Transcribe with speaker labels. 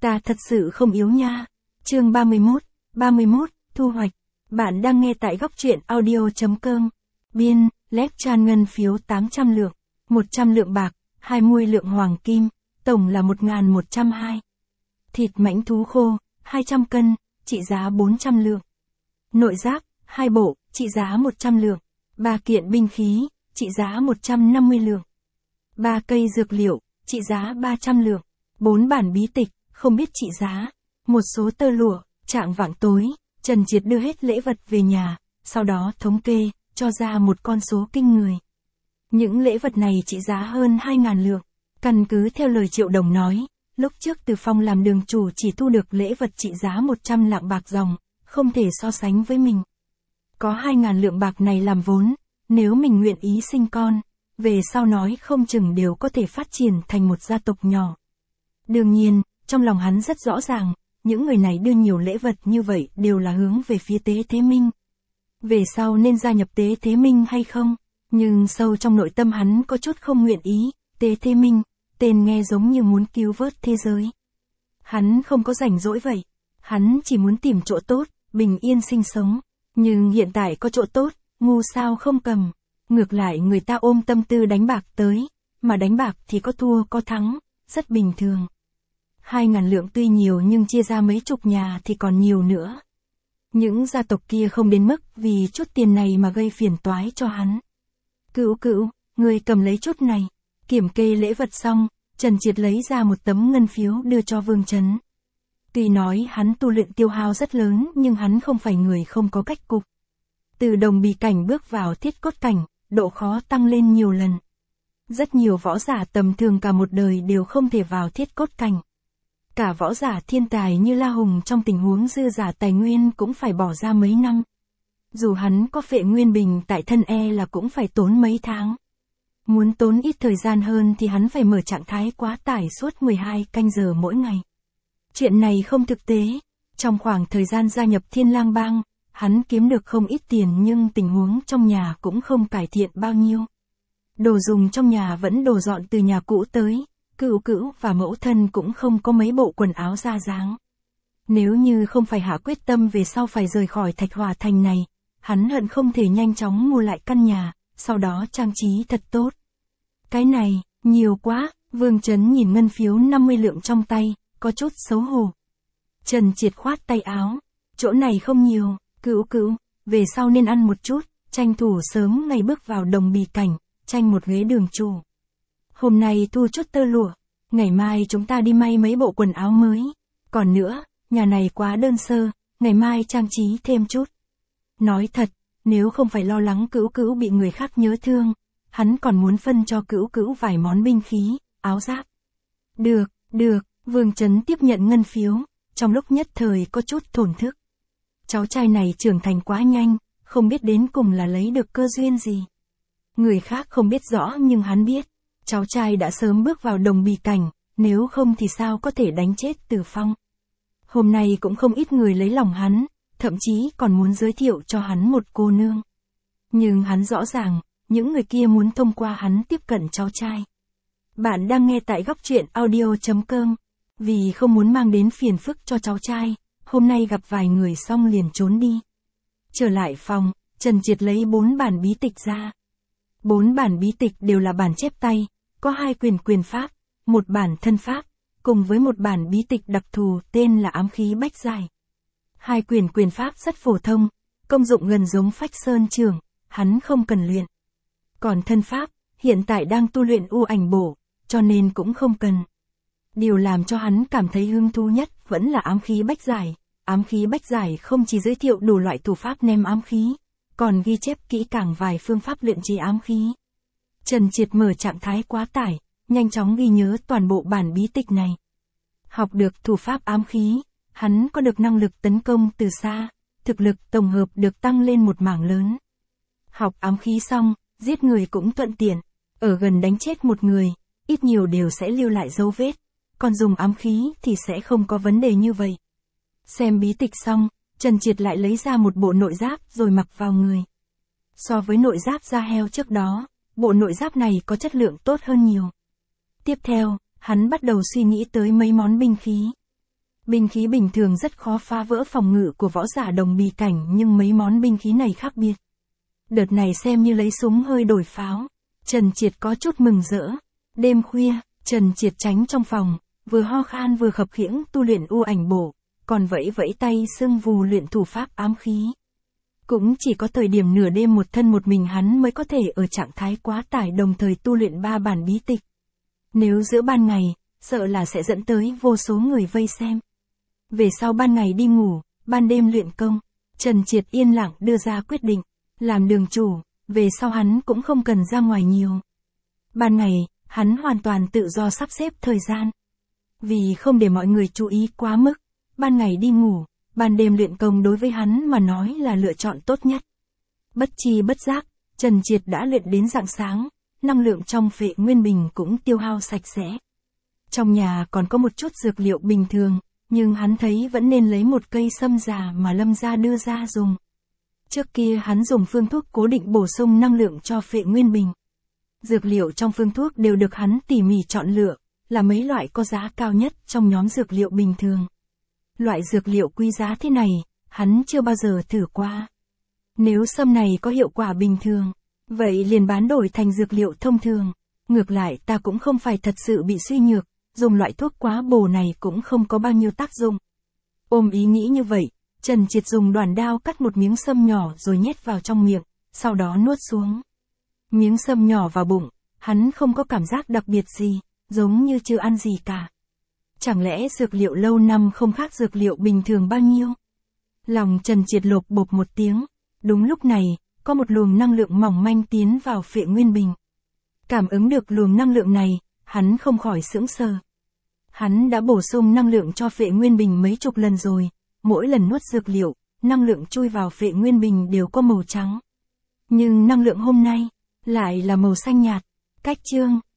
Speaker 1: Ta thật sự không yếu nha. Chương 31, thu hoạch. Bạn đang nghe tại góc truyện audio.com. Biên, Lép Chan ngân phiếu 800 lượng, 100 lượng bạc, 20 lượng hoàng kim, tổng là 1.102. Thịt mãnh thú khô, 200 cân, trị giá 400 lượng. Nội giáp, 2 bộ, trị giá 100 lượng. 3 kiện binh khí, trị giá 150 lượng. 3 cây dược liệu, trị giá 300 lượng. 4 bản bí tịch, không biết trị giá. Một số tơ lụa, trạng vạng tối, Trần Triệt đưa hết lễ vật về nhà, sau đó thống kê, cho ra một con số kinh người. Những lễ vật này trị giá hơn 2.000 lượng. Căn cứ theo lời Triệu Đồng nói, lúc trước Từ Phong làm đường chủ chỉ thu được lễ vật trị giá 100 lạng bạc ròng, không thể so sánh với mình. Có 2.000 lượng bạc này làm vốn, nếu mình nguyện ý sinh con, về sau nói không chừng đều có thể phát triển thành một gia tộc nhỏ. Đương nhiên, trong lòng hắn rất rõ ràng, những người này đưa nhiều lễ vật như vậy đều là hướng về phía Tế Thế Minh. Về sau nên gia nhập Tế Thế Minh hay không? Nhưng sâu trong nội tâm hắn có chút không nguyện ý. Tế Thế Minh, tên nghe giống như muốn cứu vớt thế giới. Hắn không có rảnh rỗi vậy. Hắn chỉ muốn tìm chỗ tốt, bình yên sinh sống. Nhưng hiện tại có chỗ tốt, ngu sao không cầm. Ngược lại người ta ôm tâm tư đánh bạc tới, mà đánh bạc thì có thua có thắng, rất bình thường. 2.000 lượng tuy nhiều nhưng chia ra mấy chục nhà thì còn nhiều nữa. Những gia tộc kia không đến mức vì chút tiền này mà gây phiền toái cho hắn. Cữu, người cầm lấy chút này. Kiểm kê lễ vật xong, Trần Triệt lấy ra một tấm ngân phiếu đưa cho Vương Chấn. Tuy nói hắn tu luyện tiêu hao rất lớn nhưng hắn không phải người không có cách cục. Từ đồng bì cảnh bước vào thiết cốt cảnh, độ khó tăng lên nhiều lần. Rất nhiều võ giả tầm thường cả một đời đều không thể vào thiết cốt cảnh. Cả võ giả thiên tài như La Hùng trong tình huống dư giả tài nguyên cũng phải bỏ ra mấy năm. Dù hắn có phệ nguyên bình tại thân là cũng phải tốn mấy tháng. Muốn tốn ít thời gian hơn thì hắn phải mở trạng thái quá tải suốt 12 canh giờ mỗi ngày. Chuyện này không thực tế. Trong khoảng thời gian gia nhập Thiên Lang Bang, hắn kiếm được không ít tiền nhưng tình huống trong nhà cũng không cải thiện bao nhiêu. Đồ dùng trong nhà vẫn đồ dọn từ nhà cũ tới. Cữu và mẫu thân cũng không có mấy bộ quần áo ra dáng. Nếu như không phải hạ quyết tâm về sau phải rời khỏi Thạch Hòa Thành này, hắn hận không thể nhanh chóng mua lại căn nhà, sau đó trang trí thật tốt. Cái này, nhiều quá, Vương Chấn nhìn ngân phiếu 50 lượng trong tay, có chút xấu hổ. Trần Triệt khoát tay áo, chỗ này không nhiều, Cữu, về sau nên ăn một chút, tranh thủ sớm ngày bước vào đồng bì cảnh, tranh một ghế đường chủ. Hôm nay thu chút tơ lụa, ngày mai chúng ta đi may mấy bộ quần áo mới. Còn nữa, nhà này quá đơn sơ, ngày mai trang trí thêm chút. Nói thật, nếu không phải lo lắng Cữu bị người khác nhớ thương, hắn còn muốn phân cho Cữu vài món binh khí, áo giáp. Được, Vương Chấn tiếp nhận ngân phiếu, trong lúc nhất thời có chút thổn thức. Cháu trai này trưởng thành quá nhanh, không biết đến cùng là lấy được cơ duyên gì. Người khác không biết rõ nhưng hắn biết. Cháu trai đã sớm bước vào đồng bì cảnh, nếu không thì sao có thể đánh chết Từ Phong. Hôm nay cũng không ít người lấy lòng hắn, thậm chí còn muốn giới thiệu cho hắn một cô nương. Nhưng hắn rõ ràng, những người kia muốn thông qua hắn tiếp cận cháu trai. Bạn đang nghe tại góc truyện audio.com. Vì không muốn mang đến phiền phức cho cháu trai, hôm nay gặp vài người xong liền trốn đi. Trở lại phòng, Trần Triệt lấy 4 bản bí tịch ra. 4 bản bí tịch đều là bản chép tay, có 2 quyền pháp, 1 bản thân pháp, cùng với 1 bản bí tịch đặc thù tên là ám khí bách giải. 2 quyền pháp rất phổ thông, công dụng gần giống phách sơn trường, hắn không cần luyện. Còn thân pháp, hiện tại đang tu luyện u ảnh bổ, cho nên cũng không cần. Điều làm cho hắn cảm thấy hứng thú nhất vẫn là ám khí bách giải. Ám khí bách giải không chỉ giới thiệu đủ loại thủ pháp ném ám khí, còn ghi chép kỹ càng vài phương pháp luyện chế ám khí. Trần Triệt mở trạng thái quá tải, nhanh chóng ghi nhớ toàn bộ bản bí tịch này. Học được thủ pháp ám khí, hắn có được năng lực tấn công từ xa, thực lực tổng hợp được tăng lên một mảng lớn. Học ám khí xong, giết người cũng thuận tiện, ở gần đánh chết một người, ít nhiều đều sẽ lưu lại dấu vết, còn dùng ám khí thì sẽ không có vấn đề như vậy. Xem bí tịch xong, Trần Triệt lại lấy ra một bộ nội giáp rồi mặc vào người. So với nội giáp da heo trước đó, bộ nội giáp này có chất lượng tốt hơn nhiều. Tiếp theo, hắn bắt đầu suy nghĩ tới mấy món binh khí. Binh khí bình thường rất khó phá vỡ phòng ngự của võ giả đồng bì cảnh, nhưng mấy món binh khí này khác biệt. Đợt này xem như lấy súng hơi đổi pháo. Trần Triệt có chút mừng rỡ. Đêm khuya, Trần Triệt tránh trong phòng, vừa ho khan vừa khập khiễng tu luyện u ảnh bổ, còn vẫy vẫy tay sưng vù luyện thủ pháp ám khí. Cũng chỉ có thời điểm nửa đêm một thân một mình hắn mới có thể ở trạng thái quá tải đồng thời tu luyện 3 bản bí tịch. Nếu giữa ban ngày, sợ là sẽ dẫn tới vô số người vây xem. Về sau ban ngày đi ngủ, ban đêm luyện công, Trần Triệt yên lặng đưa ra quyết định, làm đường chủ, về sau hắn cũng không cần ra ngoài nhiều. Ban ngày, hắn hoàn toàn tự do sắp xếp thời gian. Vì không để mọi người chú ý quá mức, ban ngày đi ngủ, ban đêm luyện công đối với hắn mà nói là lựa chọn tốt nhất. Bất chi bất giác, Trần Triệt đã luyện đến rạng sáng, năng lượng trong Phệ Nguyên Bình cũng tiêu hao sạch sẽ. Trong nhà còn có một chút dược liệu bình thường, nhưng hắn thấy vẫn nên lấy một cây sâm già mà Lâm gia đưa ra dùng. Trước kia hắn dùng phương thuốc cố định bổ sung năng lượng cho Phệ Nguyên Bình. Dược liệu trong phương thuốc đều được hắn tỉ mỉ chọn lựa, là mấy loại có giá cao nhất trong nhóm dược liệu bình thường. Loại dược liệu quý giá thế này, hắn chưa bao giờ thử qua. Nếu sâm này có hiệu quả bình thường, vậy liền bán đổi thành dược liệu thông thường. Ngược lại ta cũng không phải thật sự bị suy nhược, dùng loại thuốc quá bổ này cũng không có bao nhiêu tác dụng. Ôm ý nghĩ như vậy, Trần Triệt dùng đoàn đao cắt một miếng sâm nhỏ rồi nhét vào trong miệng, sau đó nuốt xuống. Miếng sâm nhỏ vào bụng, hắn không có cảm giác đặc biệt gì, giống như chưa ăn gì cả. Chẳng lẽ dược liệu lâu năm không khác dược liệu bình thường bao nhiêu? Lòng Trần Triệt lộp bộp một tiếng. Đúng lúc này, có một luồng năng lượng mỏng manh tiến vào Phệ Nguyên Bình. Cảm ứng được luồng năng lượng này, hắn không khỏi sững sờ. Hắn đã bổ sung năng lượng cho Phệ Nguyên Bình mấy chục lần rồi, mỗi lần nuốt dược liệu, năng lượng chui vào Phệ Nguyên Bình đều có màu trắng. Nhưng năng lượng hôm nay, lại là màu xanh nhạt. Cách chương